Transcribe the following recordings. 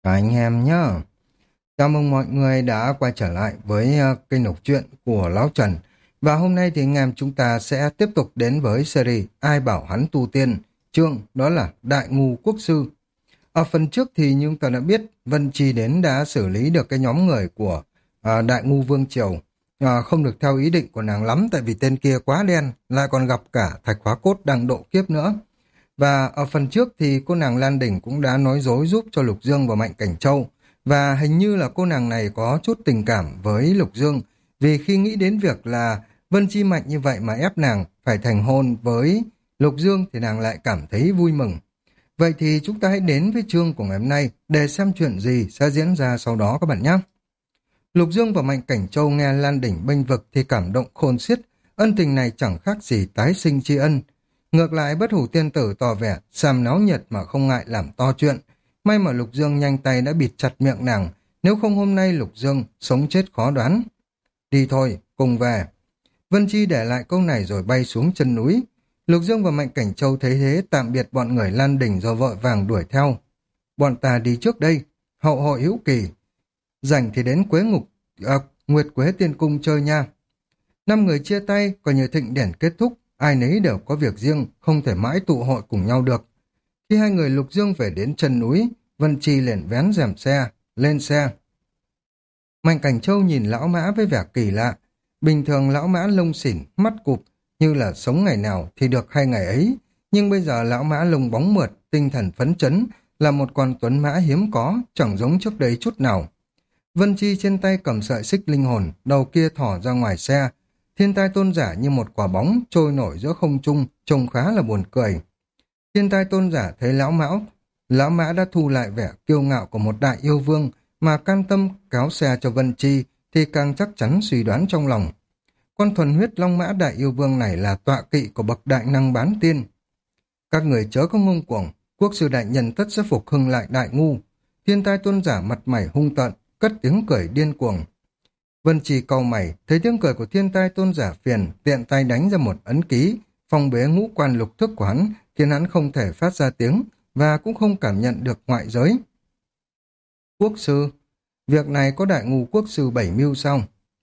Cả anh em nhá. Chào mừng mọi người đã quay trở lại với kênh đọc truyện của Lão Trần. Và hôm nay thì anh em chúng ta sẽ tiếp tục đến với series Ai bảo hắn tu tiên, chương đó là Đại Ngu Quốc Sư. Ở phần trước thì như chúng ta đã biết, Vân Chi đến đã xử lý được cái nhóm người của Đại Ngu Vương Triều. Không được theo ý định của nàng lắm tại vì tên kia quá đen, lại còn gặp cả Thạch Hóa Cốt đang độ kiếp nữa. Và ở phần trước thì cô nàng Lan Đỉnh cũng đã nói dối giúp cho Lục Dương và Mạnh Cảnh Châu. Và hình như là cô nàng này có chút tình cảm với Lục Dương. Vì khi nghĩ đến việc là Vân Chi Mạnh như vậy mà ép nàng phải thành hôn với Lục Dương thì nàng lại cảm thấy vui mừng. Vậy thì chúng ta hãy đến với chương của ngày hôm nay để xem chuyện gì sẽ diễn ra sau đó các bạn nhé. Lục Dương và Mạnh Cảnh Châu nghe Lan Đỉnh bênh vực thì cảm động khôn xiết. Ân tình này chẳng khác gì tái sinh tri ân. Ngược lại Bất Hủ Tiên Tử tỏ vẻ xàm náo nhiệt mà không ngại làm to chuyện. May mà Lục Dương nhanh tay đã bịt chặt miệng nàng, nếu không hôm nay Lục Dương sống chết khó đoán. Đi thôi, cùng về. Vân Chi để lại câu này rồi bay xuống chân núi. Lục Dương và Mạnh Cảnh Châu thấy thế tạm biệt bọn người Lan Đỉnh rồi vội vàng đuổi theo. Bọn ta đi trước đây, hậu hội hữu kỳ. Rảnh thì đến Nguyệt Quế Tiên Cung chơi nha. Năm người chia tay, coi như thịnh điển kết thúc. Ai nấy đều có việc riêng, không thể mãi tụ hội cùng nhau được. Khi hai người Lục Dương về đến chân núi, Vân Chi liền vén rèm xe, lên xe. Mạnh Cảnh Châu nhìn lão mã với vẻ kỳ lạ. Bình thường lão mã lông xỉn, mắt cụp, như là sống ngày nào thì được hay ngày ấy. Nhưng bây giờ lão mã lông bóng mượt, tinh thần phấn chấn, là một con tuấn mã hiếm có, chẳng giống trước đây chút nào. Vân Chi trên tay cầm sợi xích linh hồn, đầu kia thỏ ra ngoài xe. Thiên tai tôn giả như một quả bóng trôi nổi giữa không trung, trông khá là buồn cười. Thiên tai tôn giả thấy lão mã đã thu lại vẻ kiêu ngạo của một đại yêu vương mà can tâm kéo xe cho Vân Chi thì càng chắc chắn suy đoán trong lòng. Con thuần huyết long mã đại yêu vương này là tọa kỵ của bậc đại năng bán tiên. Các người chớ có ngông cuồng, quốc sư đại nhân tất sẽ phục hưng lại đại ngu. Thiên tai tôn giả mặt mày hung tợn, cất tiếng cười điên cuồng. Vân Trì cau mày, thấy tiếng cười của thiên tai tôn giả phiền, tiện tay đánh ra một ấn ký, phong bế ngũ quan lục thức của hắn, khiến hắn không thể phát ra tiếng, và cũng không cảm nhận được ngoại giới. Quốc sư, việc này có đại ngu quốc sư bảy mưu sao?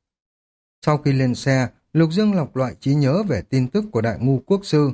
Sau khi lên xe, Lục Dương lọc loại trí nhớ về tin tức của đại ngu quốc sư.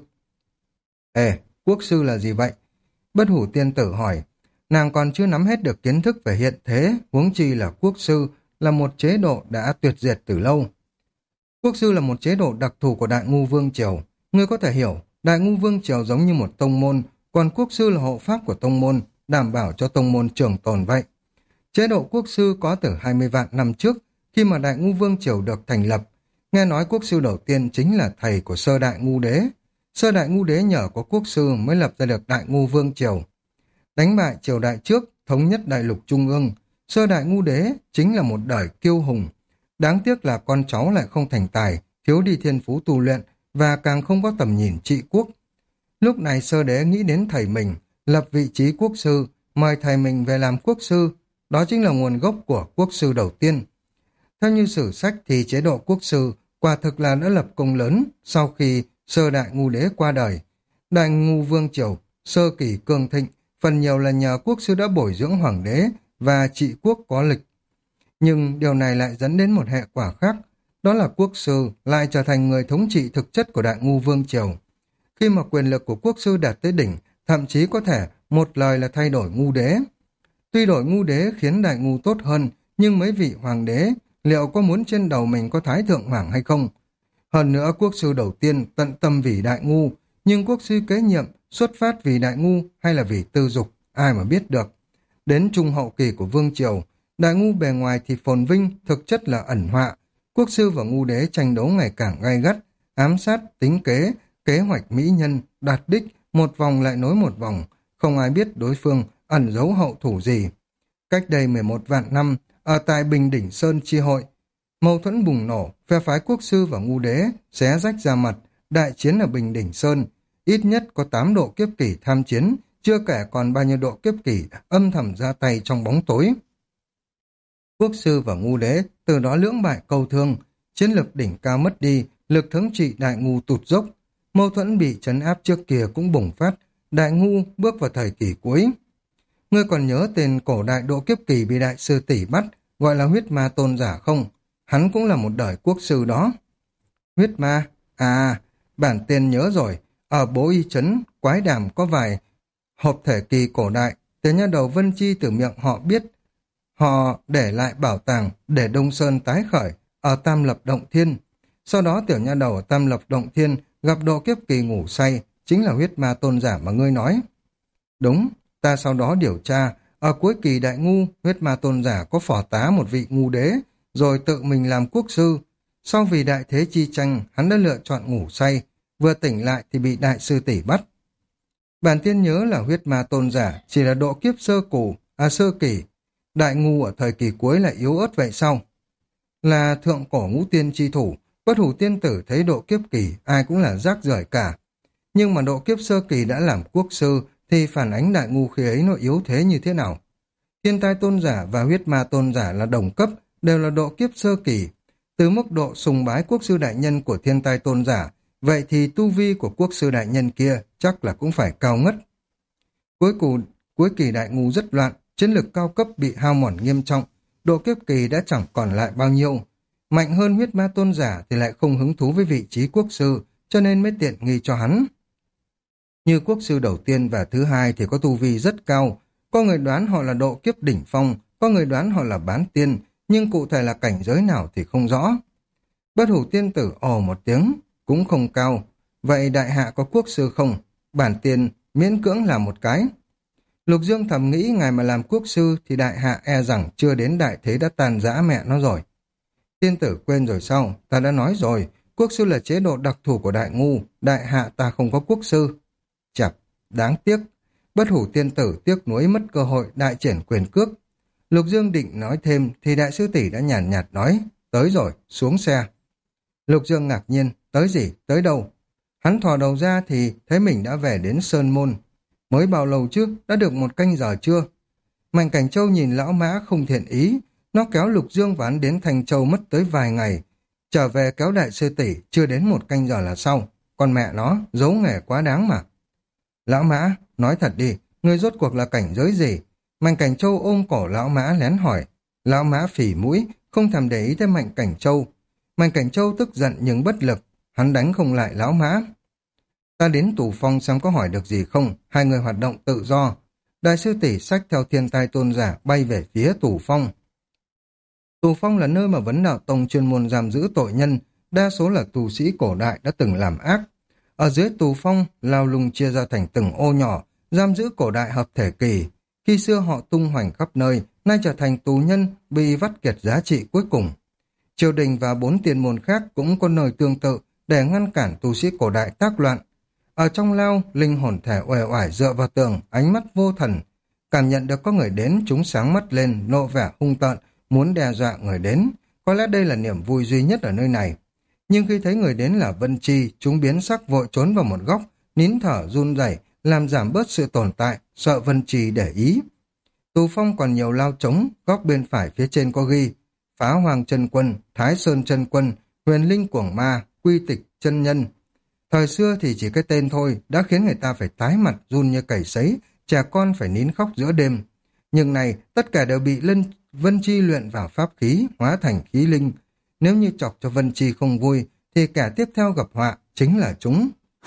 Ê, quốc sư là gì vậy? Bất Hủ Tiên Tử hỏi, nàng còn chưa nắm hết được kiến thức về hiện thế, huống chi là quốc sư, là một chế độ đã tuyệt diệt từ lâu. Quốc sư là một chế độ đặc thù của Đại Ngu Vương Triều. Ngươi có thể hiểu, Đại Ngu Vương Triều giống như một tông môn, còn quốc sư là hộ pháp của tông môn, đảm bảo cho tông môn trường tồn vậy. Chế độ quốc sư có từ 20 vạn năm trước, khi mà Đại Ngu Vương Triều được thành lập. Nghe nói quốc sư đầu tiên chính là thầy của Sơ Đại Ngu Đế. Sơ Đại Ngu Đế nhờ có quốc sư mới lập ra được Đại Ngu Vương Triều. Đánh bại triều đại trước, thống nhất đại lục trung ương, Sơ Đại Ngu Đế chính là một đời kiêu hùng. Đáng tiếc là con cháu lại không thành tài, thiếu đi thiên phú tu luyện và càng không có tầm nhìn trị quốc. Lúc này Sơ Đế nghĩ đến thầy mình, lập vị trí quốc sư, mời thầy mình về làm quốc sư. Đó chính là nguồn gốc của quốc sư đầu tiên. Theo như sử sách thì chế độ quốc sư quả thực là đã lập công lớn sau khi Sơ Đại Ngu Đế qua đời. Đại Ngu Vương Triều, sơ kỳ cường thịnh, phần nhiều là nhờ quốc sư đã bồi dưỡng hoàng đế và trị quốc có lịch. Nhưng điều này lại dẫn đến một hệ quả khác, đó là quốc sư lại trở thành người thống trị thực chất của Đại Ngu Vương Triều. Khi mà quyền lực của quốc sư đạt tới đỉnh, thậm chí có thể một lời là thay đổi ngu đế. Tuy đổi ngu đế khiến Đại Ngu tốt hơn, nhưng mấy vị hoàng đế liệu có muốn trên đầu mình có thái thượng hoàng hay không? Hơn nữa quốc sư đầu tiên tận tâm vì Đại Ngu, nhưng quốc sư kế nhiệm xuất phát vì Đại Ngu hay là vì tư dục, ai mà biết được. Đến trung hậu kỳ của Vương Triều, Đại Ngu bề ngoài thì phồn vinh, thực chất là ẩn họa. Quốc sư và ngu đế tranh đấu ngày càng gay gắt, ám sát, tính kế, kế hoạch mỹ nhân, đạt đích, một vòng lại nối một vòng, không ai biết đối phương ẩn giấu hậu thủ gì. Cách đây 11 vạn năm, ở tại Bình Đỉnh Sơn chi hội, mâu thuẫn bùng nổ, phe phái quốc sư và ngu đế xé rách ra mặt, đại chiến ở Bình Đỉnh Sơn, ít nhất có 8 độ kiếp kỷ tham chiến, chưa kể còn bao nhiêu độ kiếp kỷ âm thầm ra tay trong bóng tối. Quốc sư và ngu đế từ đó lưỡng bại câu thương, chiến lực đỉnh cao mất đi, lực thống trị Đại Ngu tụt dốc, mâu thuẫn bị trấn áp trước kia cũng bùng phát, Đại Ngu bước vào thời kỳ cuối. Ngươi còn nhớ tên cổ đại độ kiếp kỳ bị đại sư tỷ bắt, gọi là huyết ma tôn giả không? Hắn cũng là một đời quốc sư đó. Huyết ma? À, bản tiên nhớ rồi. Ở Bố Y Trấn, Quái Đàm có vài hộp thể kỳ cổ đại. Tiểu nha đầu Vân Chi từ miệng họ biết. Họ để lại bảo tàng để Đông Sơn tái khởi ở Tam Lập Động Thiên. Sau đó tiểu nha đầu ở Tam Lập Động Thiên gặp độ kiếp kỳ ngủ say, chính là huyết ma tôn giả mà ngươi nói. Đúng, ta sau đó điều tra, ở cuối kỳ đại ngu, huyết ma tôn giả có phò tá một vị ngu đế, rồi tự mình làm quốc sư. Sau vì đại thế chi tranh, hắn đã lựa chọn ngủ say, vừa tỉnh lại thì bị đại sư tỷ bắt. Bản tiên nhớ là huyết ma tôn giả chỉ là độ kiếp sơ kỳ, đại ngu ở thời kỳ cuối lại yếu ớt vậy sao? Là thượng cổ ngũ tiên chi thủ, bất hủ tiên tử thấy độ kiếp kỳ ai cũng là rác rưởi cả. Nhưng mà độ kiếp sơ kỳ đã làm quốc sư thì phản ánh đại ngu khi ấy nó yếu thế như thế nào? Thiên tai tôn giả và huyết ma tôn giả là đồng cấp, đều là độ kiếp sơ kỳ. Từ mức độ sùng bái quốc sư đại nhân của thiên tai tôn giả, vậy thì tu vi của quốc sư đại nhân kia chắc là cũng phải cao ngất. Cuối kỳ đại ngu rất loạn, chiến lực cao cấp bị hao mòn nghiêm trọng, độ kiếp kỳ đã chẳng còn lại bao nhiêu. Mạnh hơn huyết ma tôn giả thì lại không hứng thú với vị trí quốc sư, cho nên mới tiện nghi cho hắn. Như quốc sư đầu tiên và thứ hai thì có tu vi rất cao, có người đoán họ là độ kiếp đỉnh phong, có người đoán họ là bán tiên, nhưng cụ thể là cảnh giới nào thì không rõ. Bất hủ tiên tử ồ một tiếng, cũng không cao. Vậy đại hạ có quốc sư không? Bản tiên miễn cưỡng làm một cái. Lục Dương thầm nghĩ ngài mà làm quốc sư thì đại hạ e rằng chưa đến đại thế đã tàn rã mẹ nó rồi. Tiên tử quên rồi sao? Ta đã nói rồi, quốc sư là chế độ đặc thù của đại ngu, đại hạ ta không có quốc sư. Chập, đáng tiếc. Bất hủ tiên tử tiếc nuối mất cơ hội đại triển quyền cước. Lục Dương định nói thêm thì đại sư tỷ đã nhàn nhạt nói, tới rồi, xuống xe. Lục Dương ngạc nhiên, tới gì, tới đâu? Hắn thò đầu ra thì thấy mình đã về đến Sơn Môn. Mới bao lâu chứ, đã được 1 canh giờ chưa? Mạnh Cảnh Châu nhìn lão mã không thiện ý, nó kéo Lục Dương và hắn đến Thành Châu mất tới vài ngày. Trở về kéo đại sư tỷ, chưa đến 1 canh giờ là sau. Còn mẹ nó, giấu nghề quá đáng mà. Lão mã, nói thật đi, ngươi rốt cuộc là cảnh giới gì? Mạnh Cảnh Châu ôm cổ lão mã lén hỏi. Lão mã phỉ mũi, không thèm để ý tới Mạnh Cảnh Châu. Mạnh Cảnh Châu tức giận nhưng bất lực, hắn đánh không lại lão mã. Ta đến Tù Phong xem có hỏi được gì không, hai người hoạt động tự do. Đại sư tỷ xách theo thiên tai tôn giả bay về phía Tù Phong. Tù Phong là nơi mà Vấn Đạo Tông chuyên môn giam giữ tội nhân, đa số là tù sĩ cổ đại đã từng làm ác. Ở dưới Tù Phong, lao lung chia ra thành từng ô nhỏ, giam giữ cổ đại hợp thể kỳ. Khi xưa họ tung hoành khắp nơi, nay trở thành tù nhân bị vắt kiệt giá trị cuối cùng. Triều đình và 4 tiên môn khác cũng có nơi tương tự để ngăn cản tu sĩ cổ đại tác loạn. Ở trong lao, linh hồn thể uể oải dựa vào tường, ánh mắt vô thần. Cảm nhận được có người đến, chúng sáng mắt lên, nộ vẻ hung tợn, muốn đe dọa người đến. Có lẽ đây là niềm vui duy nhất ở nơi này. Nhưng khi thấy người đến là Vân Chi, chúng biến sắc vội trốn vào một góc, nín thở run rẩy, làm giảm bớt sự tồn tại, sợ Vân Chi để ý. Tù Phong còn nhiều lao trống, góc bên phải phía trên có ghi Phá Hoàng chân quân, Thái Sơn chân quân, Huyền Linh Cuồng Ma, Quy Tịch chân nhân. Thời xưa thì chỉ cái tên thôi đã khiến người ta phải tái mặt run như cầy sấy, trẻ con phải nín khóc giữa đêm. Nhưng này, tất cả đều bị Vân Chi luyện vào pháp khí, hóa thành khí linh. Nếu như chọc cho Vân Chi không vui, thì kẻ tiếp theo gặp họa chính là chúng.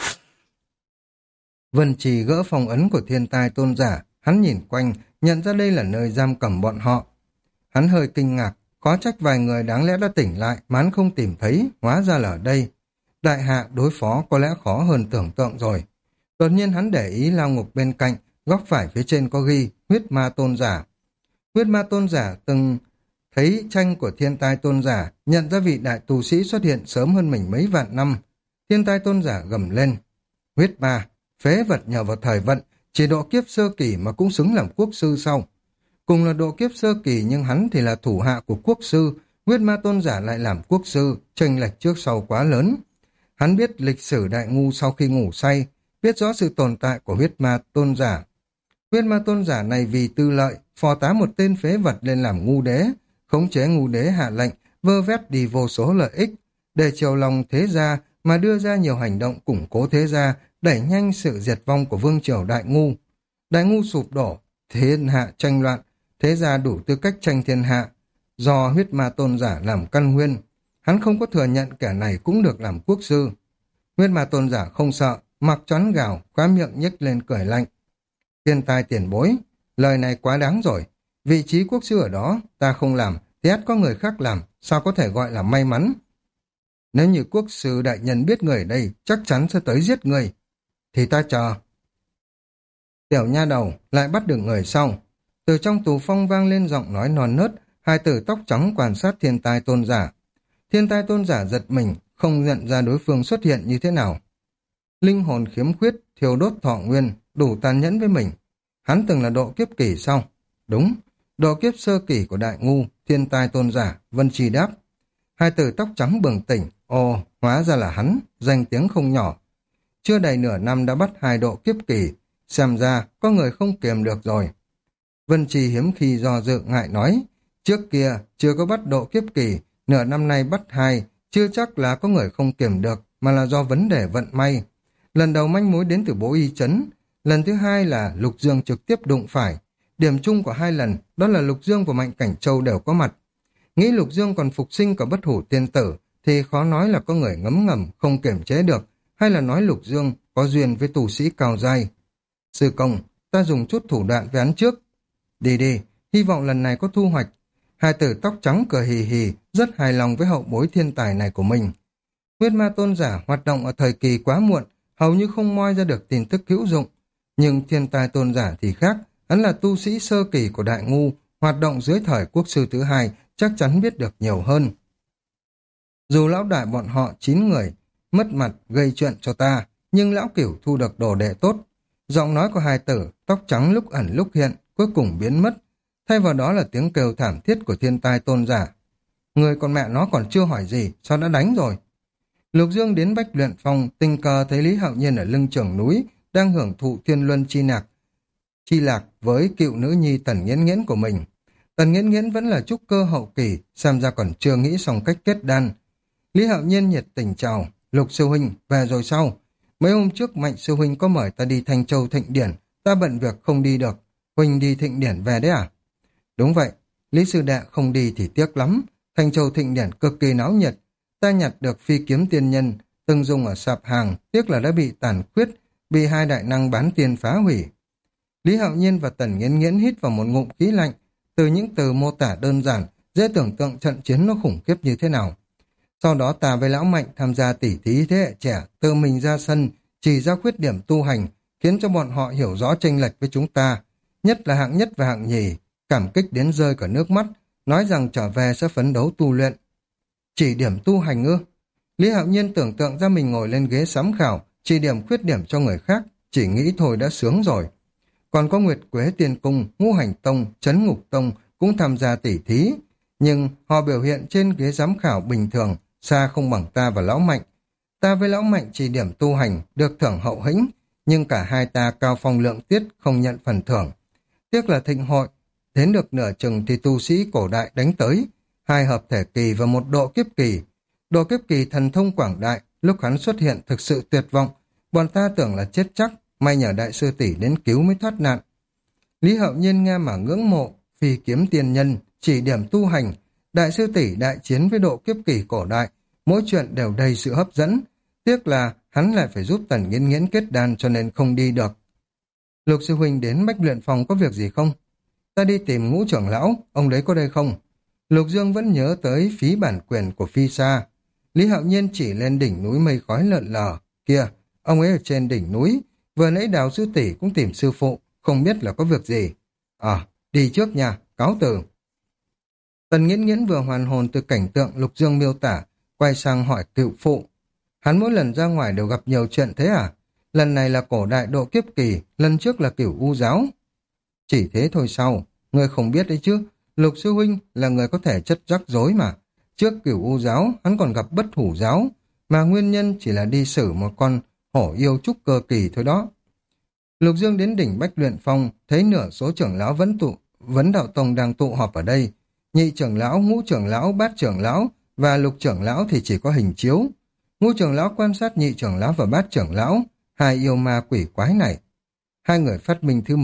Vân Chi gỡ phong ấn của thiên tai tôn giả, hắn nhìn quanh, nhận ra đây là nơi giam cầm bọn họ. Hắn hơi kinh ngạc, khó trách vài người đáng lẽ đã tỉnh lại mà hắn không tìm thấy, hóa ra là ở đây. Đại hạ đối phó có lẽ khó hơn tưởng tượng rồi. Đột nhiên hắn để ý lao ngục bên cạnh, góc phải phía trên có ghi huyết ma tôn giả. Huyết ma tôn giả từng thấy tranh của thiên tai tôn giả, nhận ra vị đại tu sĩ xuất hiện sớm hơn mình mấy vạn năm. Thiên tai tôn giả gầm lên. Huyết ma, phế vật nhờ vào thời vận, chỉ độ kiếp sơ kỳ mà cũng xứng làm quốc sư sau. Cùng là độ kiếp sơ kỳ nhưng hắn thì là thủ hạ của quốc sư, huyết ma tôn giả lại làm quốc sư, chênh lệch trước sau quá lớn. Hắn biết lịch sử đại ngu sau khi ngủ say, biết rõ sự tồn tại của huyết ma tôn giả. Huyết ma tôn giả này vì tư lợi, phò tá một tên phế vật lên làm ngu đế, khống chế ngu đế hạ lệnh, vơ vét đi vô số lợi ích, để chiều lòng thế gia mà đưa ra nhiều hành động củng cố thế gia, đẩy nhanh sự diệt vong của vương triều đại ngu. Đại ngu sụp đổ, thiên hạ tranh loạn, thế ra đủ tư cách tranh thiên hạ, do huyết ma tôn giả làm căn nguyên. Hắn không có thừa nhận kẻ này cũng được làm quốc sư. Huyết ma tôn giả không sợ, mặc choán gào, khóe miệng nhếch lên cười lạnh. Thiên tài tiền bối, lời này quá đáng rồi. Vị trí quốc sư ở đó, ta không làm, thì ắt có người khác làm, sao có thể gọi là may mắn? Nếu như quốc sư đại nhân biết người ở đây, chắc chắn sẽ tới giết người. Thì ta chờ. Tiểu nha đầu, lại bắt được người sau. Từ trong tù phong vang lên giọng nói non nớt, hai tử tóc trắng quan sát thiên tai tôn giả. Thiên tai tôn giả giật mình, không nhận ra đối phương xuất hiện như thế nào. Linh hồn khiếm khuyết, thiêu đốt thọ nguyên, đủ tàn nhẫn với mình. Hắn từng là độ kiếp kỳ sau. Đúng, độ kiếp sơ kỳ của đại ngu, thiên tai tôn giả, Vân Trì đáp. Hai tử tóc trắng bừng tỉnh, ồ, hóa ra là hắn, danh tiếng không nhỏ. Chưa đầy nửa năm đã bắt 2 độ kiếp kỳ, xem ra có người không kiềm được rồi. Vân Trì hiếm khi do dự ngại nói, trước kia chưa có bắt độ kiếp kỳ, nửa năm nay bắt 2, chưa chắc là có người không kiềm được, mà là do vấn đề vận may. Lần đầu manh mối đến từ Bố Y Trấn, lần thứ 2 là Lục Dương trực tiếp đụng phải. Điểm chung của 2 lần đó là Lục Dương và Mạnh Cảnh Châu đều có mặt. Nghĩ Lục Dương còn phục sinh cả bất hủ tiên tử thì khó nói là có người ngấm ngầm không kiềm chế được, hay là nói Lục Dương có duyên với tù sĩ cao giai. Sư công, ta dùng chút thủ đoạn với hắn trước. Đi đi, hy vọng lần này có thu hoạch. Hai tử tóc trắng cười hì hì, rất hài lòng với hậu bối thiên tài này của mình. Huyết ma tôn giả hoạt động ở thời kỳ quá muộn, hầu như không moi ra được tin tức hữu dụng. Nhưng thiên tài tôn giả thì khác, hắn là tu sĩ sơ kỳ của đại ngu, hoạt động dưới thời quốc sư thứ 2, chắc chắn biết được nhiều hơn. Dù lão đại bọn họ 9 người, mất mặt gây chuyện cho ta, nhưng lão cửu thu được đồ đệ tốt. Giọng nói của hai tử, tóc trắng lúc ẩn lúc hiện, cuối cùng biến mất. Thay vào đó là tiếng kêu thảm thiết của thiên tai tôn giả. Người con mẹ nó còn chưa hỏi gì, sao đã đánh rồi? Lục Dương đến Bách Luyện Phòng, tình cờ thấy Lý Hạo Nhiên ở lưng chưởng núi, đang hưởng thụ thiên luân chi lạc với cựu nữ nhi Tần Nghiễn Nghiễn của mình. Tần Nghiễn Nghiễn vẫn là trúc cơ hậu kỳ, xem ra còn chưa nghĩ xong cách kết đan. Lý Hạo Nhiên nhiệt tình chào, Lục sư huynh, về rồi sao? Mấy hôm trước Mạnh sư huynh có mời ta đi Thanh Châu Thịnh Điển, ta bận việc không đi được. Huynh đi Thịnh Điển về đấy à? Đúng vậy, Lý sư đệ không đi thì tiếc lắm. Thanh Châu Thịnh Điển cực kỳ náo nhiệt. Ta nhặt được phi kiếm tiên nhân, từng dùng ở sạp hàng, tiếc là đã bị tàn khuyết, bị 2 đại năng bán tiền phá hủy. Lý Hạo Nhiên và Tần Nghiễn Nghiễn hít vào một ngụm khí lạnh. Từ những từ mô tả đơn giản, dễ tưởng tượng trận chiến nó khủng khiếp như thế nào. Sau đó ta với lão Mạnh tham gia tỉ thí thế hệ trẻ, tự mình ra sân, chỉ ra khuyết điểm tu hành, khiến cho bọn họ hiểu rõ chênh lệch với chúng ta, nhất là hạng nhất và hạng nhì, cảm kích đến rơi cả nước mắt, nói rằng trở về sẽ phấn đấu tu luyện. Chỉ điểm tu hành ư? Lý Hạo Nhiên tưởng tượng ra mình ngồi lên ghế sắm khảo, chỉ điểm khuyết điểm cho người khác, chỉ nghĩ thôi đã sướng rồi. Còn có Nguyệt Quế Tiên Cung, Ngũ Hành Tông, Trấn Ngục Tông cũng tham gia tỉ thí, nhưng họ biểu hiện trên ghế giám khảo bình thường, xa không bằng ta và lão Mạnh. Ta với lão Mạnh chỉ điểm tu hành, được thưởng hậu hĩnh, nhưng cả hai ta cao phong lượng tiết không nhận phần thưởng. Tiếc là thịnh hội, đến được nửa chừng thì tu sĩ cổ đại đánh tới, 2 hợp thể kỳ và 1 độ kiếp kỳ. Độ kiếp kỳ thần thông quảng đại, lúc hắn xuất hiện thực sự tuyệt vọng, bọn ta tưởng là chết chắc, may nhờ đại sư tỷ đến cứu mới thoát nạn. Lý Hạo Nhiên nghe mà ngưỡng mộ, phi kiếm tiên nhân, chỉ điểm tu hành, đại sư tỷ đại chiến với độ kiếp kỳ cổ đại, mỗi chuyện đều đầy sự hấp dẫn. Tiếc là hắn lại phải giúp Tần Nghiễn Nghiễn kết đan cho nên không đi được. Lục sư huynh đến Bách Luyện Phòng có việc gì không? Ta đi tìm Ngũ trưởng lão, ông đấy có đây không? Lục Dương vẫn nhớ tới phí bản quyền của Phi Sa. Lý Hạo Nhiên chỉ lên đỉnh núi mây khói lợn lờ. Kia, ông ấy ở trên đỉnh núi, vừa nãy Đào sư tỷ cũng tìm sư phụ, không biết là có việc gì. Đi trước nhà, cáo từ. Tần Nghiễn Nghiễn vừa hoàn hồn từ cảnh tượng Lục Dương miêu tả, quay sang hỏi cựu phụ. Hắn mỗi lần ra ngoài đều gặp nhiều chuyện thế à? Lần này là cổ đại độ kiếp kỳ, lần trước là Cửu U giáo. Chỉ thế thôi sao? Người không biết đấy chứ. Lục sư huynh là người có thể chất rắc rối mà. Trước Cửu U giáo, hắn còn gặp Bất Hủ giáo, mà nguyên nhân chỉ là đi xử một con hổ yêu trúc cơ kỳ thôi đó. Lục Dương đến đỉnh Bách Luyện Phong, thấy nửa số trưởng lão vấn đạo tông đang tụ họp ở đây. Nhị trưởng lão, ngũ trưởng lão, bát trưởng lão và lục trưởng lão thì chỉ có hình chiếu. Ngũ trưởng lão quan sát nhị trưởng lão và bát trưởng lão, 2 yêu ma quỷ quái này. 2 người phát minh thứ mới,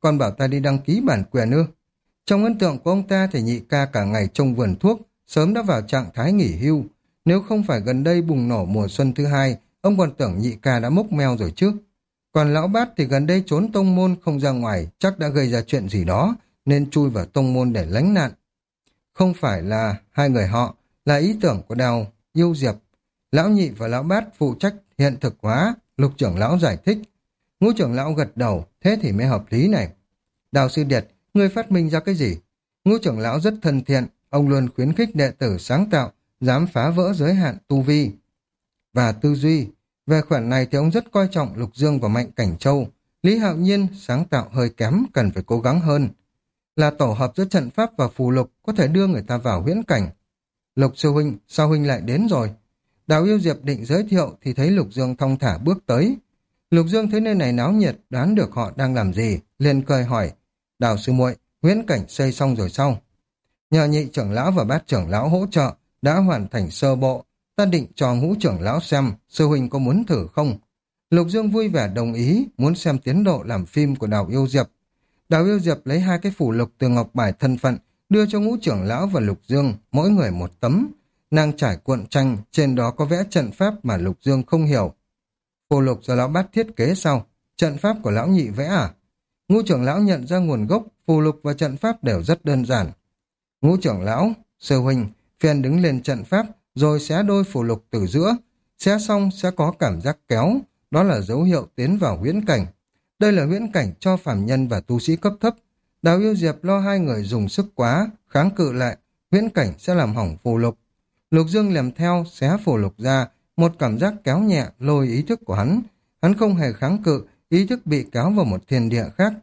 còn bảo ta đi đăng ký bản quyền ư? Trong ấn tượng của ông ta thì nhị ca cả ngày trông vườn thuốc, sớm đã vào trạng thái nghỉ hưu. Nếu không phải gần đây bùng nổ mùa xuân thứ hai, ông còn tưởng nhị ca đã mốc meo rồi chứ. Còn lão bát thì gần đây trốn tông môn không ra ngoài, chắc đã gây ra chuyện gì đó, nên chui vào tông môn để lánh nạn. Không phải là hai người họ, là ý tưởng của Đào Yêu Diệp. Lão nhị và lão bát phụ trách hiện thực hóa, Lục trưởng lão giải thích. Ngũ trưởng lão gật đầu, thế thì mới hợp lý này. Đào sư điệt, ngươi phát minh ra cái gì? Ngũ trưởng lão rất thân thiện, ông luôn khuyến khích đệ tử sáng tạo, dám phá vỡ giới hạn tu vi và tư duy. Về khoản này thì ông rất coi trọng Lục Dương và Mạnh Cảnh Châu. Lý Hạo Nhiên sáng tạo hơi kém, cần phải cố gắng hơn. Là tổ hợp giữa trận pháp và phù lục có thể đưa người ta vào huyễn cảnh. Lục sư huynh, sao huynh lại đến rồi? Đào Yêu Diệp định giới thiệu thì thấy Lục Dương thong thả bước tới. Lục Dương thấy nơi này náo nhiệt, đoán được họ đang làm gì, liền cười hỏi. Đào sư muội, huyễn cảnh xây xong rồi sao? Nhờ nhị trưởng lão và bát trưởng lão hỗ trợ, đã hoàn thành sơ bộ. Ta định cho ngũ trưởng lão xem, sư huynh có muốn thử không? Lục Dương vui vẻ đồng ý, muốn xem tiến độ làm phim của Đào Yêu Diệp. Đào Yêu Diệp lấy hai cái phù lục từ ngọc bài thân phận, đưa cho ngũ trưởng lão và Lục Dương, mỗi người một tấm. Nàng trải cuộn tranh, trên đó có vẽ trận pháp mà Lục Dương không hiểu. Phù lục do lão bát thiết kế sau, trận pháp của lão nhị vẽ à? Ngũ trưởng lão nhận ra nguồn gốc, phù lục và trận pháp đều rất đơn giản. Ngũ trưởng lão, sư huynh, phiền đứng lên trận pháp, rồi xé đôi phù lục từ giữa. Xé xong sẽ có cảm giác kéo, đó là dấu hiệu tiến vào huyễn cảnh. Đây là huyễn cảnh cho phàm nhân và tu sĩ cấp thấp. Đào Yêu Diệp lo hai người dùng sức quá, kháng cự lại, huyễn cảnh sẽ làm hỏng phù lục. Lục Dương làm theo, xé phù lục ra, một cảm giác kéo nhẹ lôi ý thức của hắn. Hắn không hề kháng cự, ý thức bị kéo vào một thiên địa khác.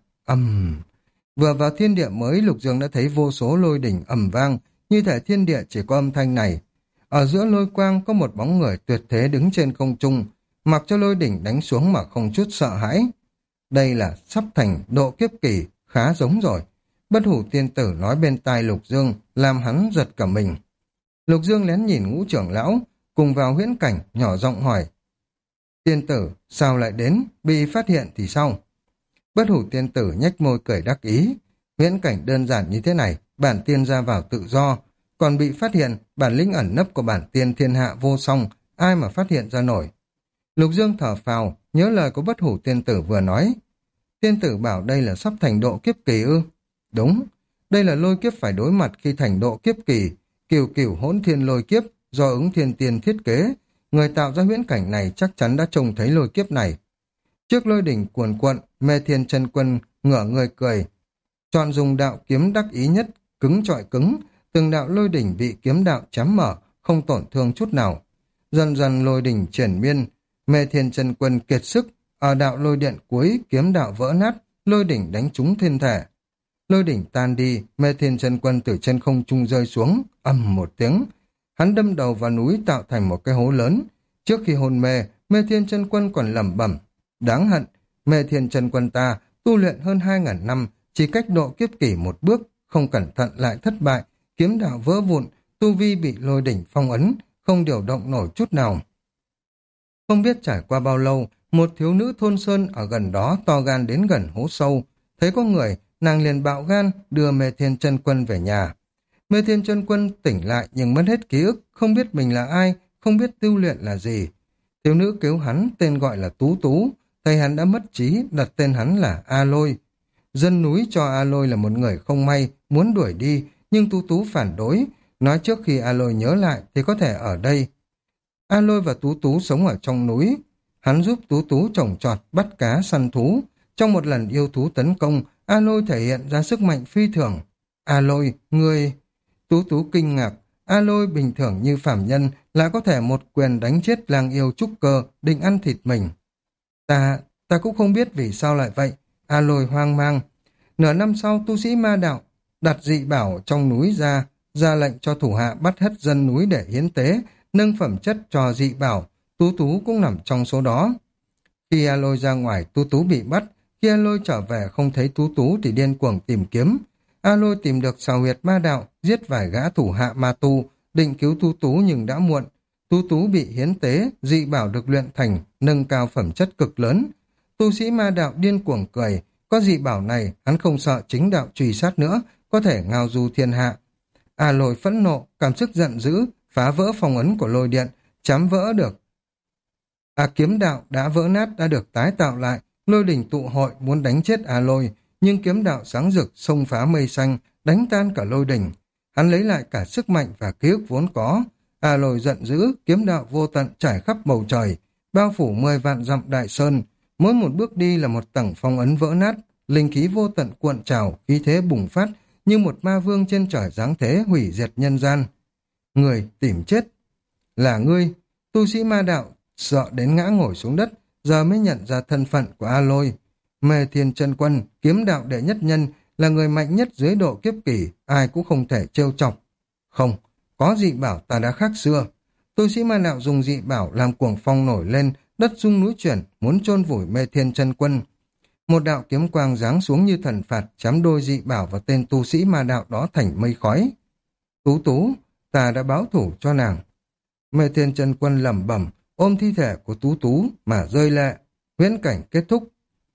Vừa vào thiên địa mới, Lục Dương đã thấy vô số lôi đỉnh ầm vang, như thể thiên địa chỉ có âm thanh này. Ở giữa lôi quang có một bóng người tuyệt thế đứng trên không trung, mặc cho lôi đỉnh đánh xuống mà không chút sợ hãi. Đây là sắp thành độ kiếp kỳ, khá giống rồi. Bất Hủ tiên tử nói bên tai Lục Dương, làm hắn giật cả mình. Lục Dương lén nhìn ngũ trưởng lão, cùng vào huyễn cảnh, nhỏ giọng hỏi. Tiên tử, sao lại đến, bị phát hiện thì sao? Bất Hủ tiên tử nhếch môi cười đắc ý. Huyễn cảnh đơn giản như thế này, bản tiên ra vào tự do. Còn bị phát hiện, bản lĩnh ẩn nấp của bản tiên thiên hạ vô song, ai mà phát hiện ra nổi. Lục Dương thở phào, nhớ lời của Bất Hủ tiên tử vừa nói. Tiên tử bảo đây là sắp thành độ kiếp kỳ ư? Đúng, đây là lôi kiếp phải đối mặt khi thành độ kiếp kỳ. Cửu cửu hỗn thiên lôi kiếp do ứng thiên tiên thiết kế. Người tạo ra huyễn cảnh này chắc chắn đã trông thấy lôi kiếp này. Trước lôi đỉnh cuồn cuộn, Mê Thiên Chân Quân ngửa người cười. Chọn dùng đạo kiếm đắc ý nhất, cứng chọi cứng. Từng đạo lôi đỉnh bị kiếm đạo chém mở, không tổn thương chút nào. Dần dần lôi đỉnh triển miên, Mê Thiên Chân Quân kiệt sức. Ở đạo lôi điện cuối, kiếm đạo vỡ nát, lôi đỉnh đánh trúng thiên thể. Lôi đỉnh tan đi, Mê Thiên Chân Quân từ trên không trung rơi xuống, ầm một tiếng. Hắn đâm đầu vào núi tạo thành một cái hố lớn. Trước khi hôn mê, Mê Thiên Chân Quân còn lẩm bẩm. Đáng hận, Mê Thiên Chân Quân ta tu luyện hơn 2.000 năm, chỉ cách độ kiếp kỷ một bước, không cẩn thận lại thất bại, kiếm đạo vỡ vụn, tu vi bị lôi đỉnh phong ấn, không điều động nổi chút nào. Không biết trải qua bao lâu, một thiếu nữ thôn sơn ở gần đó to gan đến gần hố sâu. Thấy có người, nàng liền bạo gan đưa Mê Thiên Chân Quân về nhà. Mê Thiên Chân Quân tỉnh lại nhưng mất hết ký ức, không biết mình là ai, không biết tu luyện là gì. Thiếu nữ cứu hắn tên gọi là Tú Tú, thầy hắn đã mất trí, đặt tên hắn là A Lôi. Dân núi cho A Lôi là một người không may, muốn đuổi đi, nhưng Tú Tú phản đối, nói trước khi A Lôi nhớ lại thì có thể ở đây. A Lôi và Tú Tú sống ở trong núi, hắn giúp Tú Tú trồng trọt, bắt cá, săn thú. Trong một lần yêu thú tấn công, A Lôi thể hiện ra sức mạnh phi thường. A Lôi, ngươi... Tú Tú kinh ngạc, A Lôi bình thường như phàm nhân lại có thể một quyền đánh chết lang yêu trúc cơ, định ăn thịt mình. Ta cũng không biết vì sao lại vậy. A Lôi hoang mang. Nửa năm sau, tu sĩ ma đạo đặt dị bảo trong núi ra lệnh cho thủ hạ bắt hết dân núi để hiến tế, nâng phẩm chất cho dị bảo. Tú Tú cũng nằm trong số đó. Khi A Lôi ra ngoài, Tú Tú bị bắt. Khi A Lôi trở về không thấy Tú Tú thì điên cuồng tìm kiếm. A Lôi tìm được sào huyệt ma đạo, giết vài gã thủ hạ ma tu, định cứu Tú Tú nhưng đã muộn. Tú Tú bị hiến tế, dị bảo được luyện thành, nâng cao phẩm chất cực lớn. Tu sĩ ma đạo điên cuồng cười, Có dị bảo này, hắn không sợ chính đạo truy sát nữa, có thể ngao du thiên hạ. Lôi phẫn nộ, cảm xúc giận dữ, phá vỡ phong ấn của lôi điện, chám vỡ được. Kiếm đạo đã vỡ nát đã được tái tạo lại, lôi đỉnh tụ hội muốn đánh chết Lôi, nhưng kiếm đạo sáng rực xông phá mây xanh, đánh tan cả lôi đỉnh. Hắn lấy lại cả sức mạnh và ký ức vốn có. Lôi giận dữ, kiếm đạo vô tận trải khắp bầu trời, bao phủ 10 vạn dặm đại sơn. Mỗi một bước đi là một tầng phong ấn vỡ nát, linh khí vô tận cuộn trào, khí thế bùng phát như một ma vương trên trời giáng thế hủy diệt nhân gian. Người tìm chết là ngươi. Tu sĩ ma đạo sợ đến ngã ngồi xuống đất, giờ mới nhận ra thân phận của Lôi. Mê Thiên Chân Quân, kiếm đạo đệ nhất nhân, là người mạnh nhất dưới độ kiếp kỷ, ai cũng không thể trêu chọc. Không, có dị bảo ta đã khác xưa. Tu sĩ ma đạo dùng dị bảo làm cuồng phong nổi lên, đất rung núi chuyển, muốn chôn vùi Mê Thiên Chân Quân. Một đạo kiếm quang giáng xuống như thần phạt, chém đôi dị bảo và tên tu sĩ ma đạo đó thành mây khói. Tú Tú, ta đã báo thủ cho nàng. Mê Thiên Chân Quân lẩm bẩm, ôm thi thể của Tú Tú mà rơi lệ. Huyễn cảnh kết thúc.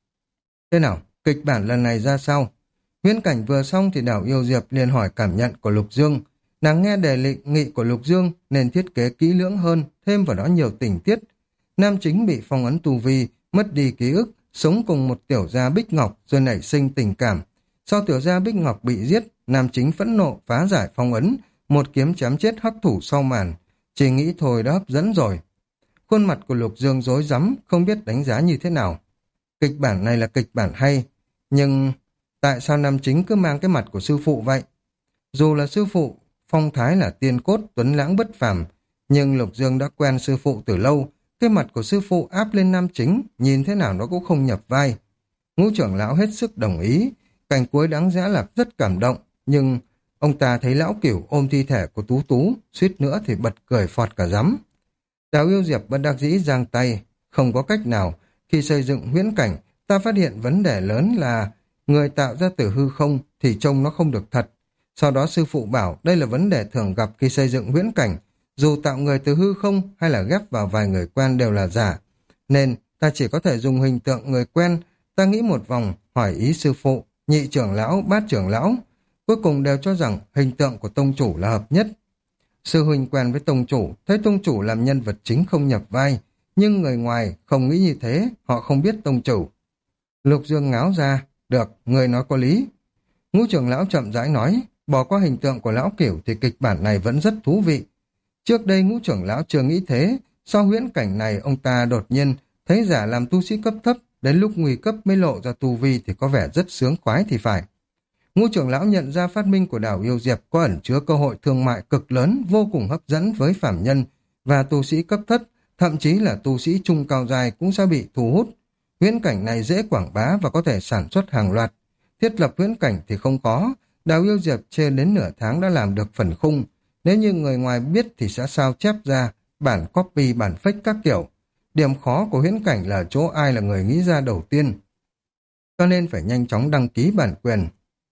Thế nào, kịch bản lần này ra sao? Huyễn cảnh vừa xong thì Đào Yêu Diệp liền hỏi cảm nhận của Lục Dương. Nàng nghe đề nghị của Lục Dương nên thiết kế kỹ lưỡng hơn, thêm vào đó nhiều tình tiết. Nam chính bị phong ấn tu vi, mất đi ký ức, sống cùng một tiểu gia Bích Ngọc rồi nảy sinh tình cảm. Sau tiểu gia Bích Ngọc bị giết, nam chính phẫn nộ phá giải phong ấn, một kiếm chém chết hắc thủ sau màn. Chỉ nghĩ thôi đã hấp dẫn rồi. Khuôn mặt của Lục Dương rối rắm, không biết đánh giá như thế nào. Kịch bản này là kịch bản hay, nhưng tại sao nam chính cứ mang cái mặt của sư phụ vậy? Dù là sư phụ, phong thái là tiên cốt, tuấn lãng bất phàm, nhưng Lục Dương đã quen sư phụ từ lâu, cái mặt của sư phụ áp lên nam chính, nhìn thế nào nó cũng không nhập vai. Ngũ trưởng lão hết sức đồng ý, cảnh cuối đáng lẽ là rất cảm động, nhưng ông ta thấy lão Cửu ôm thi thể của Tú Tú, suýt nữa thì bật cười phọt cả rắm. Đào Yêu Diệp bất đắc dĩ giang tay, không có cách nào, khi xây dựng huyễn cảnh, ta phát hiện vấn đề lớn là người tạo ra từ hư không thì trông nó không được thật. Sau đó sư phụ bảo đây là vấn đề thường gặp khi xây dựng huyễn cảnh, dù tạo người từ hư không hay là ghép vào vài người quen đều là giả. Nên ta chỉ có thể dùng hình tượng người quen, ta nghĩ một vòng, hỏi ý sư phụ, nhị trưởng lão, bát trưởng lão. Cuối cùng đều cho rằng hình tượng của tông chủ là hợp nhất. Sư huynh quen với tông chủ, thấy tông chủ làm nhân vật chính không nhập vai, nhưng người ngoài không nghĩ như thế, họ không biết tông chủ. Lục Dương ngáo ra, được, người nói có lý. Ngũ trưởng lão chậm rãi nói, bỏ qua hình tượng của lão Cửu thì kịch bản này vẫn rất thú vị. Trước đây ngũ trưởng lão chưa nghĩ thế, sau huyễn cảnh này ông ta đột nhiên thấy giả làm tu sĩ cấp thấp, đến lúc nguy cấp mới lộ ra tu vi thì có vẻ rất sướng khoái thì phải. Ngũ trưởng lão nhận ra phát minh của Đào Yêu Diệp có ẩn chứa cơ hội thương mại cực lớn, vô cùng hấp dẫn với phàm nhân và tu sĩ cấp thấp, thậm chí là tu sĩ trung cao dài cũng sẽ bị thu hút. Huyễn cảnh này dễ quảng bá và có thể sản xuất hàng loạt. Thiết lập huyễn cảnh thì không có, Đào Yêu Diệp trên đến nửa tháng đã làm được phần khung. Nếu như người ngoài biết thì sẽ sao chép ra bản copy, bản fake các kiểu. Điểm khó của huyễn cảnh là chỗ ai là người nghĩ ra đầu tiên. Cho nên phải nhanh chóng đăng ký bản quyền.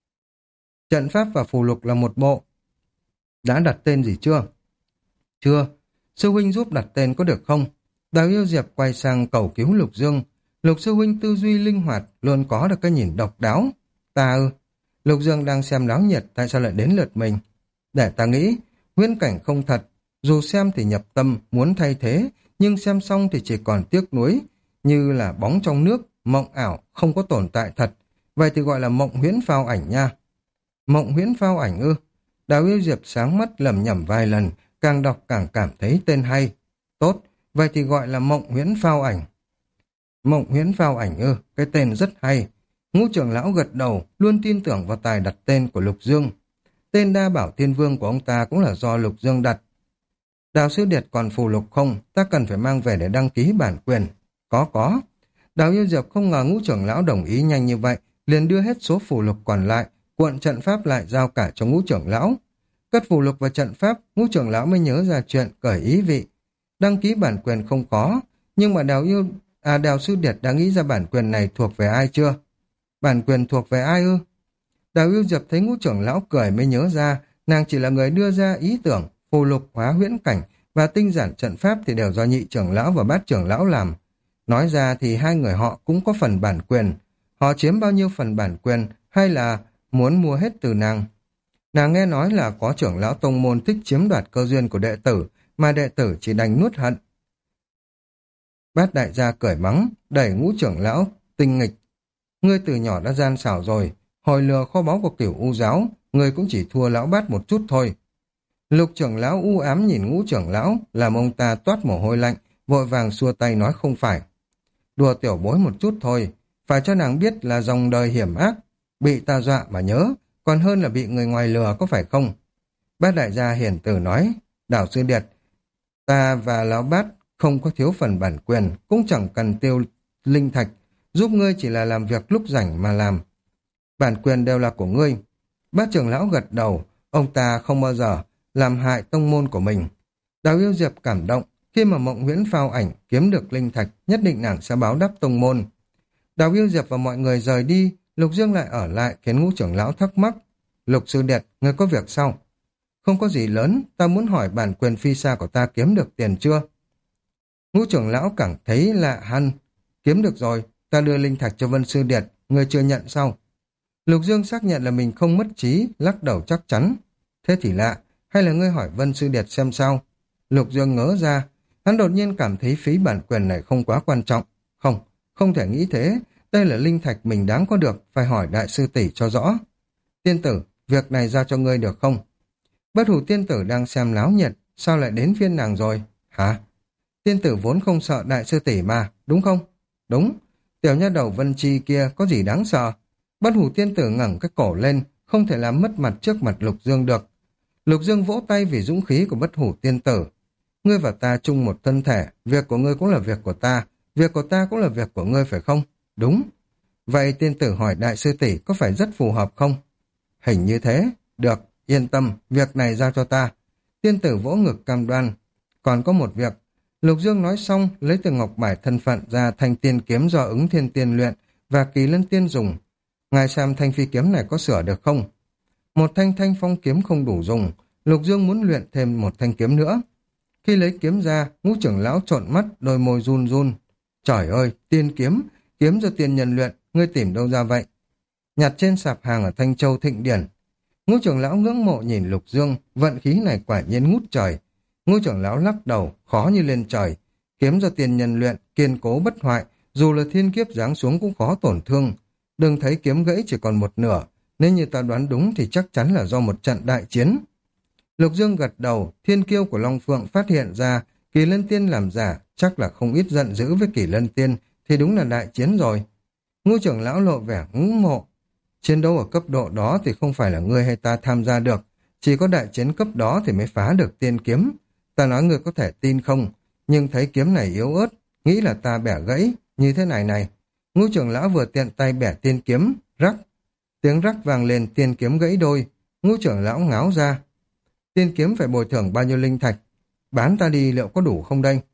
Trận pháp và phù lục là một bộ. Đã đặt tên gì chưa? Chưa. Sư huynh giúp đặt tên có được không? Đào Yêu Diệp quay sang cầu cứu Lục Dương. Lục sư huynh tư duy linh hoạt, luôn có được cái nhìn độc đáo. Ta ư? Lục Dương đang xem náo nhiệt, tại sao lại đến lượt mình? Để ta nghĩ, huyễn cảnh không thật. Dù xem thì nhập tâm, muốn thay thế, nhưng xem xong thì chỉ còn tiếc nuối, như là bóng trong nước, mộng ảo, không có tồn tại thật. Vậy thì gọi là mộng huyễn phao ảnh nha. Mộng huyễn phao ảnh ư? Đào Yêu Diệp sáng mắt lẩm nhẩm vài lần, càng đọc càng cảm thấy tên hay. Tốt, vậy thì gọi là mộng huyễn phao ảnh. Mộng huyễn phao ảnh ư, cái tên rất hay. Ngũ trưởng lão gật đầu, luôn tin tưởng vào tài đặt tên của Lục Dương. Tên Đa Bảo Thiên Vương của ông ta cũng là do Lục Dương đặt. Đào sư điệt còn phù lục không? Ta cần phải mang về để đăng ký bản quyền. Có. Đào Yêu Diệp không ngờ ngũ trưởng lão đồng ý nhanh như vậy, liền đưa hết số phù lục còn lại, cuộn trận pháp lại giao cả cho ngũ trưởng lão. Cất phù lục vào trận pháp, ngũ trưởng lão mới nhớ ra chuyện cởi ý vị. Đăng ký bản quyền không có, nhưng mà Đào sư điệt đã nghĩ ra bản quyền này thuộc về ai chưa? Bản quyền thuộc về ai ư? Đào Yêu Diệp thấy ngũ trưởng lão cười mới nhớ ra, nàng chỉ là người đưa ra ý tưởng, phù lục hóa huyễn cảnh và tinh giản trận pháp thì đều do nhị trưởng lão và bát trưởng lão làm. Nói ra thì hai người họ cũng có phần bản quyền. Họ chiếm bao nhiêu phần bản quyền hay là muốn mua hết từ nàng? Nàng nghe nói là có trưởng lão tông môn thích chiếm đoạt cơ duyên của đệ tử, mà đệ tử chỉ đành nuốt hận. Bát đại gia cởi mắng, đẩy Ngũ trưởng lão, tinh nghịch. Ngươi từ nhỏ đã gian xảo rồi, hồi lừa kho báu của Cửu U giáo, ngươi cũng chỉ thua lão Bát một chút thôi. Lục trưởng lão u ám nhìn Ngũ trưởng lão, làm ông ta toát mồ hôi lạnh, vội vàng xua tay nói không phải. Đùa tiểu bối một chút thôi, phải cho nàng biết là dòng đời hiểm ác, bị ta dọa mà nhớ, còn hơn là bị người ngoài lừa có phải không? Bát đại gia hiển từ nói, Đảo Sư Điệt, ta và lão Bát không có thiếu phần bản quyền, cũng chẳng cần tiêu linh thạch, giúp ngươi chỉ là làm việc lúc rảnh mà làm. Bản quyền đều là của ngươi. Bát trưởng lão gật đầu, ông ta không bao giờ làm hại tông môn của mình. Đào Yêu Diệp cảm động, khi mà Mộng Huyễn phao ảnh kiếm được linh thạch, nhất định nàng sẽ báo đáp tông môn. Đào Yêu Diệp và mọi người rời đi, Lục Dương lại ở lại khiến Ngũ trưởng lão thắc mắc. Lục sư đệ, ngươi có việc sao? Không có gì lớn, ta muốn hỏi bản quyền phi sa của ta kiếm được tiền chưa? Ngũ trưởng lão cảm thấy lạ hăn. Kiếm được rồi, ta đưa linh thạch cho Vân sư điệt, ngươi chưa nhận sao? Lục Dương xác nhận là mình không mất trí, lắc đầu chắc chắn. Thế thì lạ, hay là ngươi hỏi Vân sư điệt xem sao? Lục Dương ngớ ra, hắn đột nhiên cảm thấy phí bản quyền này không quá quan trọng. Không, không thể nghĩ thế, đây là linh thạch mình đáng có được, phải hỏi đại sư tỷ cho rõ. Tiên tử, việc này giao cho ngươi được không? Bất Hủ tiên tử đang xem náo nhiệt, sao lại đến phiên nàng rồi? Hả? Tiên tử vốn không sợ đại sư tỷ mà, đúng không? Đúng, tiểu nha đầu Vân Chi kia có gì đáng sợ? Bất Hủ tiên tử ngẩng cái cổ lên, không thể làm mất mặt trước mặt Lục Dương được. Lục Dương vỗ tay vì dũng khí của Bất Hủ tiên tử. Ngươi và ta chung một thân thể, việc của ngươi cũng là việc của ta, việc của ta cũng là việc của ngươi phải không? Đúng. Vậy tiên tử hỏi đại sư tỷ có phải rất phù hợp không? Hình như thế. Được, yên tâm, việc này giao cho ta. Tiên tử vỗ ngực cam đoan. Còn có một việc. Lục Dương nói xong, lấy từ ngọc bài thân phận ra thanh tiên kiếm do ứng thiên tiên luyện và kỳ lân tiên dùng. Ngài xem thanh phi kiếm này có sửa được không? Một thanh thanh phong kiếm không đủ dùng. Lục Dương muốn luyện thêm một thanh kiếm nữa. Khi lấy kiếm ra, Ngũ trưởng lão trộn mắt, đôi môi run run. Trời ơi, tiên kiếm, kiếm do tiên nhân luyện, ngươi tìm đâu ra vậy? Nhặt trên sạp hàng ở Thanh Châu Thịnh Điển. Ngũ trưởng lão ngưỡng mộ nhìn Lục Dương, vận khí này quả nhiên ngút trời. Ngũ trưởng lão lắc đầu, khó như lên trời. Kiếm do tiên nhân luyện, kiên cố bất hoại, dù là thiên kiếp giáng xuống cũng khó tổn thương. Đừng thấy kiếm gãy chỉ còn một nửa, nếu như ta đoán đúng thì chắc chắn là do một trận đại chiến. Lục Dương gật đầu, thiên kiêu của Long Phượng phát hiện ra Kỳ Lân Tiên làm giả, chắc là không ít giận dữ với Kỳ Lân Tiên, thì đúng là đại chiến rồi. Ngũ trưởng lão lộ vẻ ngưỡng mộ. Chiến đấu ở cấp độ đó thì không phải là ngươi hay ta tham gia được, chỉ có đại chiến cấp đó thì mới phá được tiên kiếm. Ta nói ngươi có thể tin không, nhưng thấy kiếm này yếu ớt, nghĩ là ta bẻ gãy, như thế này này. Ngũ trưởng lão vừa tiện tay bẻ tiên kiếm, rắc. Tiếng rắc vang lên, tiên kiếm gãy đôi. Ngũ trưởng lão ngáo ra. Tiên kiếm phải bồi thường bao nhiêu linh thạch? Bán ta đi liệu có đủ không đây?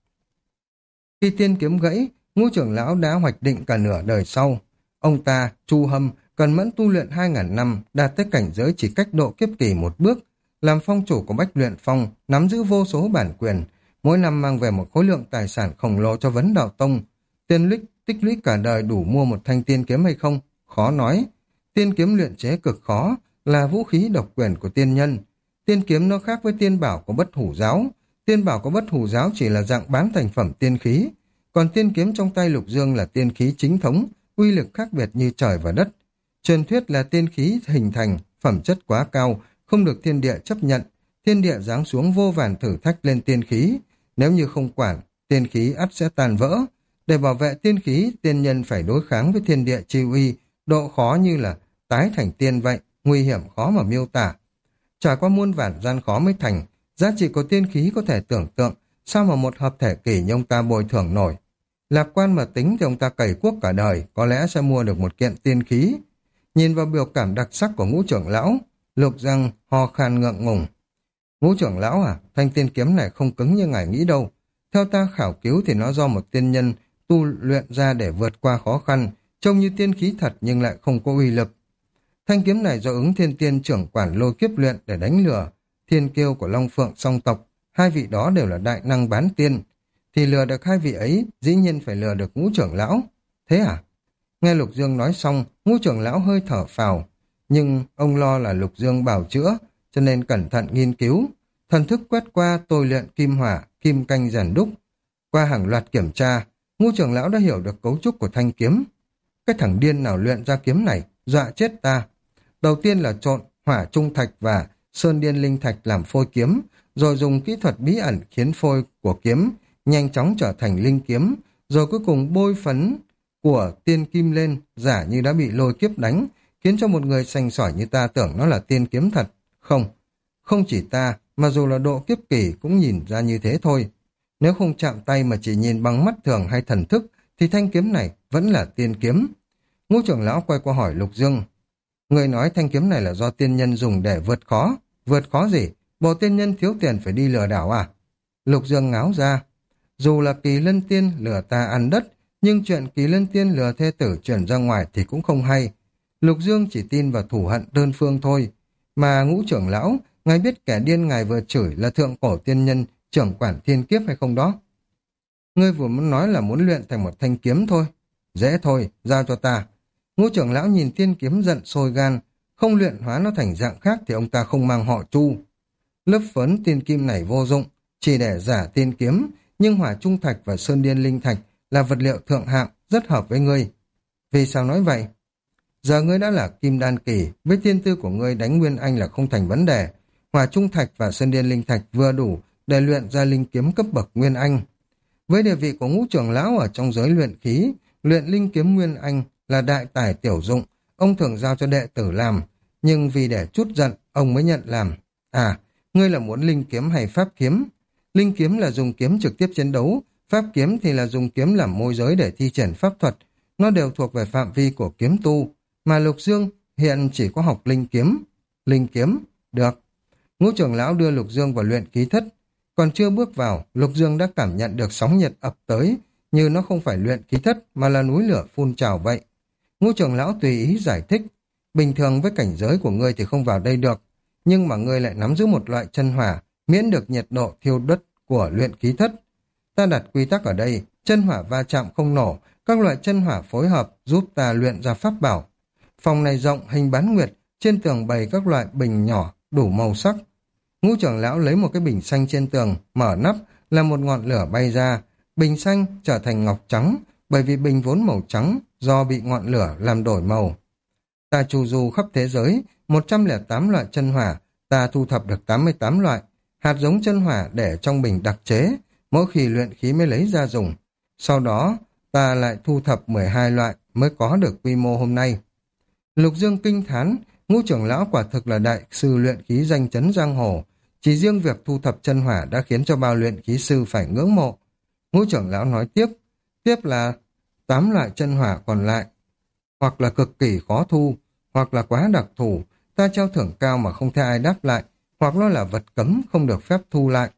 Khi tiên kiếm gãy, Ngũ trưởng lão đã hoạch định cả nửa đời sau. Ông ta, Chu Hâm, cần mẫn tu luyện 2.000 năm, đạt tới cảnh giới chỉ cách độ kiếp kỳ một bước, làm phong chủ của Bách Luyện Phong, nắm giữ vô số bản quyền, mỗi năm mang về một khối lượng tài sản khổng lồ cho Vấn Đạo Tông. Tiền tích lũy cả đời đủ mua một thanh tiên kiếm hay không? Khó nói. Tiên kiếm luyện chế cực khó, là vũ khí độc quyền của tiên nhân. Tiên kiếm nó khác với tiên bảo của Bất Hủ giáo. Tiên bảo của Bất Hủ giáo chỉ là dạng bán thành phẩm tiên khí, còn tiên kiếm trong tay Lục Dương là tiên khí chính thống, uy lực khác biệt như trời và đất. Truyền thuyết là tiên khí hình thành, phẩm chất quá cao, không được thiên địa chấp nhận. Thiên địa giáng xuống vô vàn thử thách lên tiên khí. Nếu như không quản, tiên khí ắt sẽ tàn vỡ. Để bảo vệ tiên khí, tiên nhân phải đối kháng với thiên địa chi uy, độ khó như là tái thành tiên vậy, nguy hiểm khó mà miêu tả. Trải qua muôn vàn gian khó mới thành, giá trị của tiên khí có thể tưởng tượng, sao mà một hợp thể kỷ như ông ta bồi thường nổi. Lạc quan mà tính thì ông ta cày cuốc cả đời, có lẽ sẽ mua được một kiện tiên khí. Nhìn vào biểu cảm đặc sắc của Ngũ trưởng lão, Lục Giang ho khan ngượng ngùng. Ngũ trưởng lão à, thanh tiên kiếm này không cứng như ngài nghĩ đâu. Theo ta khảo cứu thì nó do một tiên nhân tu luyện ra để vượt qua khó khăn, trông như tiên khí thật nhưng lại không có uy lực. Thanh kiếm này do ứng thiên tiên trưởng quản lôi kiếp luyện để đánh lừa thiên kiêu của Long Phượng song tộc, hai vị đó đều là đại năng bán tiên. Thì lừa được hai vị ấy, dĩ nhiên phải lừa được Ngũ trưởng lão. Thế à? Nghe Lục Dương nói xong, Ngũ trưởng lão hơi thở phào, nhưng ông lo là Lục Dương bào chữa, cho nên cẩn thận nghiên cứu. Thần thức quét qua tôi luyện kim hỏa, kim canh rèn đúc. Qua hàng loạt kiểm tra, Ngũ trưởng lão đã hiểu được cấu trúc của thanh kiếm. Cái thằng điên nào luyện ra kiếm này, dọa chết ta. Đầu tiên là trộn hỏa trung thạch và sơn điên linh thạch làm phôi kiếm, rồi dùng kỹ thuật bí ẩn khiến phôi của kiếm nhanh chóng trở thành linh kiếm, rồi cuối cùng bôi phấn của tiên kim lên, giả như đã bị lôi kiếp đánh, khiến cho một người sành sỏi như ta tưởng nó là tiên kiếm thật. Không, không chỉ ta, mà dù là độ kiếp kỳ cũng nhìn ra như thế thôi. Nếu không chạm tay mà chỉ nhìn bằng mắt thường hay thần thức, thì thanh kiếm này vẫn là tiên kiếm. Ngũ trưởng lão quay qua hỏi Lục Dương. Người nói thanh kiếm này là do tiên nhân dùng để vượt khó. Vượt khó gì? Bộ tiên nhân thiếu tiền phải đi lừa đảo à? Lục Dương ngáo ra. Dù là Kỳ Lân Tiên lừa ta ăn đất, nhưng chuyện Kỳ Lân Tiên lừa thê tử chuyển ra ngoài thì cũng không hay. Lục Dương chỉ tin vào thù hận đơn phương thôi. Mà Ngũ trưởng lão, ngài biết kẻ điên ngài vừa chửi là thượng cổ tiên nhân trưởng quản thiên kiếp hay không đó? Ngươi vừa muốn nói là muốn luyện thành một thanh kiếm thôi. Dễ thôi, giao cho ta. Ngũ trưởng lão nhìn tiên kiếm giận sôi gan, không luyện hóa nó thành dạng khác thì ông ta không mang họ Chu. Lớp phấn tiên kim này vô dụng, chỉ để giả tiên kiếm, nhưng hỏa trung thạch và sơn điên linh thạch là vật liệu thượng hạng, rất hợp với ngươi. Vì sao nói vậy? Giờ ngươi đã là kim đan kỳ, với tiên tư của ngươi đánh nguyên anh là không thành vấn đề. Hỏa trung thạch và sơn điên linh thạch vừa đủ để luyện ra linh kiếm cấp bậc nguyên anh. Với địa vị của Ngũ trưởng lão ở trong giới luyện khí, luyện linh kiếm nguyên anh là đại tài tiểu dụng, ông thường giao cho đệ tử làm, nhưng vì để chút giận, ông mới nhận làm. À, ngươi là muốn linh kiếm hay pháp kiếm? Linh kiếm là dùng kiếm trực tiếp chiến đấu, pháp kiếm thì là dùng kiếm làm môi giới để thi triển pháp thuật, nó đều thuộc về phạm vi của kiếm tu, mà Lục Dương hiện chỉ có học linh kiếm. Linh kiếm, được. Ngũ trưởng lão đưa Lục Dương vào luyện khí thất, còn chưa bước vào, Lục Dương đã cảm nhận được sóng nhiệt ập tới, như nó không phải luyện khí thất mà là núi lửa phun trào vậy. Ngũ trưởng lão tùy ý giải thích, bình thường với cảnh giới của ngươi thì không vào đây được, nhưng mà ngươi lại nắm giữ một loại chân hỏa, miễn được nhiệt độ thiêu đốt của luyện khí thất. Ta đặt quy tắc ở đây, chân hỏa va chạm không nổ, các loại chân hỏa phối hợp giúp ta luyện ra pháp bảo. Phòng này rộng hình bán nguyệt, trên tường bày các loại bình nhỏ đủ màu sắc. Ngũ trưởng lão lấy một cái bình xanh trên tường, mở nắp, là một ngọn lửa bay ra. Bình xanh trở thành ngọc trắng, bởi vì bình vốn màu trắng, do bị ngọn lửa làm đổi màu. Ta chu du khắp thế giới, 108 loại chân hỏa, ta thu thập được 88 loại. Hạt giống chân hỏa để trong bình đặc chế, mỗi khi luyện khí mới lấy ra dùng. Sau đó, ta lại thu thập 12 loại mới có được quy mô hôm nay. Lục Dương kinh thán, Ngũ trưởng lão quả thực là đại sư luyện khí danh chấn giang hồ. Chỉ riêng việc thu thập chân hỏa đã khiến cho bao luyện khí sư phải ngưỡng mộ. Ngũ trưởng lão nói tiếp là 8 loại chân hỏa còn lại, hoặc là cực kỳ khó thu, hoặc là quá đặc thù, ta trao thưởng cao mà không thấy ai đáp lại, hoặc nó là vật cấm không được phép thu lại.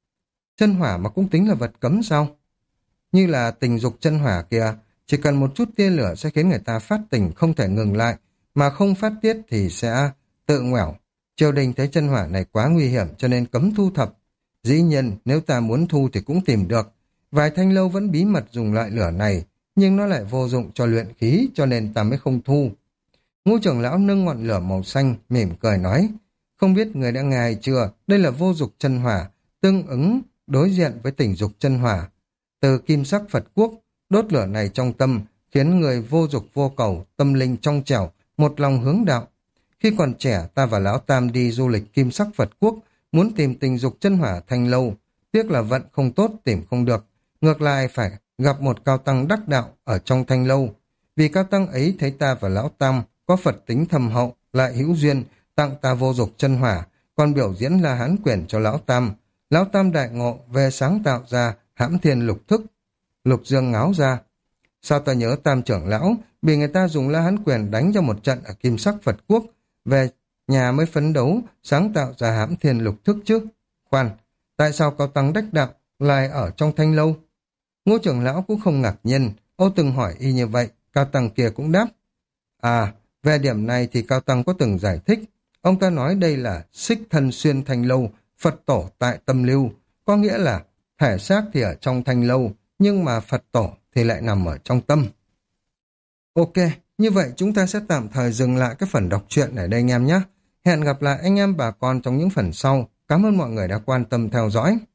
Chân hỏa mà cũng tính là vật cấm sao? Như là tình dục chân hỏa kìa, chỉ cần một chút tia lửa sẽ khiến người ta phát tình không thể ngừng lại, mà không phát tiết thì sẽ tự ngoẻo. Triều đình thấy chân hỏa này quá nguy hiểm cho nên cấm thu thập. Dĩ nhiên nếu ta muốn thu thì cũng tìm được. Vài thanh lâu vẫn bí mật dùng loại lửa này, nhưng nó lại vô dụng cho luyện khí cho nên ta mới không thu. Ngũ trưởng lão nâng ngọn lửa màu xanh, mỉm cười nói, không biết người đã nghe hay chưa, đây là vô dục chân hỏa, tương ứng đối diện với tình dục chân hỏa. Từ kim sắc Phật quốc, đốt lửa này trong tâm, khiến người vô dục vô cầu, tâm linh trong trẻo, một lòng hướng đạo. Khi còn trẻ, ta và Lão Tam đi du lịch kim sắc Phật quốc, muốn tìm tình dục chân hỏa thanh lâu, tiếc là vận không tốt tìm không được, ngược lại phải gặp một cao tăng đắc đạo ở trong thanh lâu. Vì cao tăng ấy thấy ta và Lão Tam có Phật tính thâm hậu, lại hữu duyên, tặng ta vô dục chân hỏa, còn biểu diễn La Hán quyền cho Lão Tam. Lão Tam đại ngộ về sáng tạo ra Hãm Thiên Lục Thức. Lục Dương ngáo ra, sao ta nhớ Tam trưởng lão bị người ta dùng La Hán quyền đánh cho một trận ở kim sắc Phật quốc, về nhà mới phấn đấu sáng tạo ra Hãm Thiên Lục Thức chứ? Khoan, tại sao cao tăng đắc đạo lại ở trong thanh lâu? Ngũ trưởng lão cũng không ngạc nhiên, Ô từng hỏi y như vậy, cao tăng kia cũng đáp. À, về điểm này thì cao tăng có từng giải thích. Ông ta nói đây là xích thân xuyên thanh lâu, Phật tổ tại tâm lưu, có nghĩa là thể xác thì ở trong thanh lâu, nhưng mà Phật tổ thì lại nằm ở trong tâm. Ok, như vậy chúng ta sẽ tạm thời dừng lại cái phần đọc truyện ở đây anh em nhé. Hẹn gặp lại anh em bà con trong những phần sau. Cảm ơn mọi người đã quan tâm theo dõi.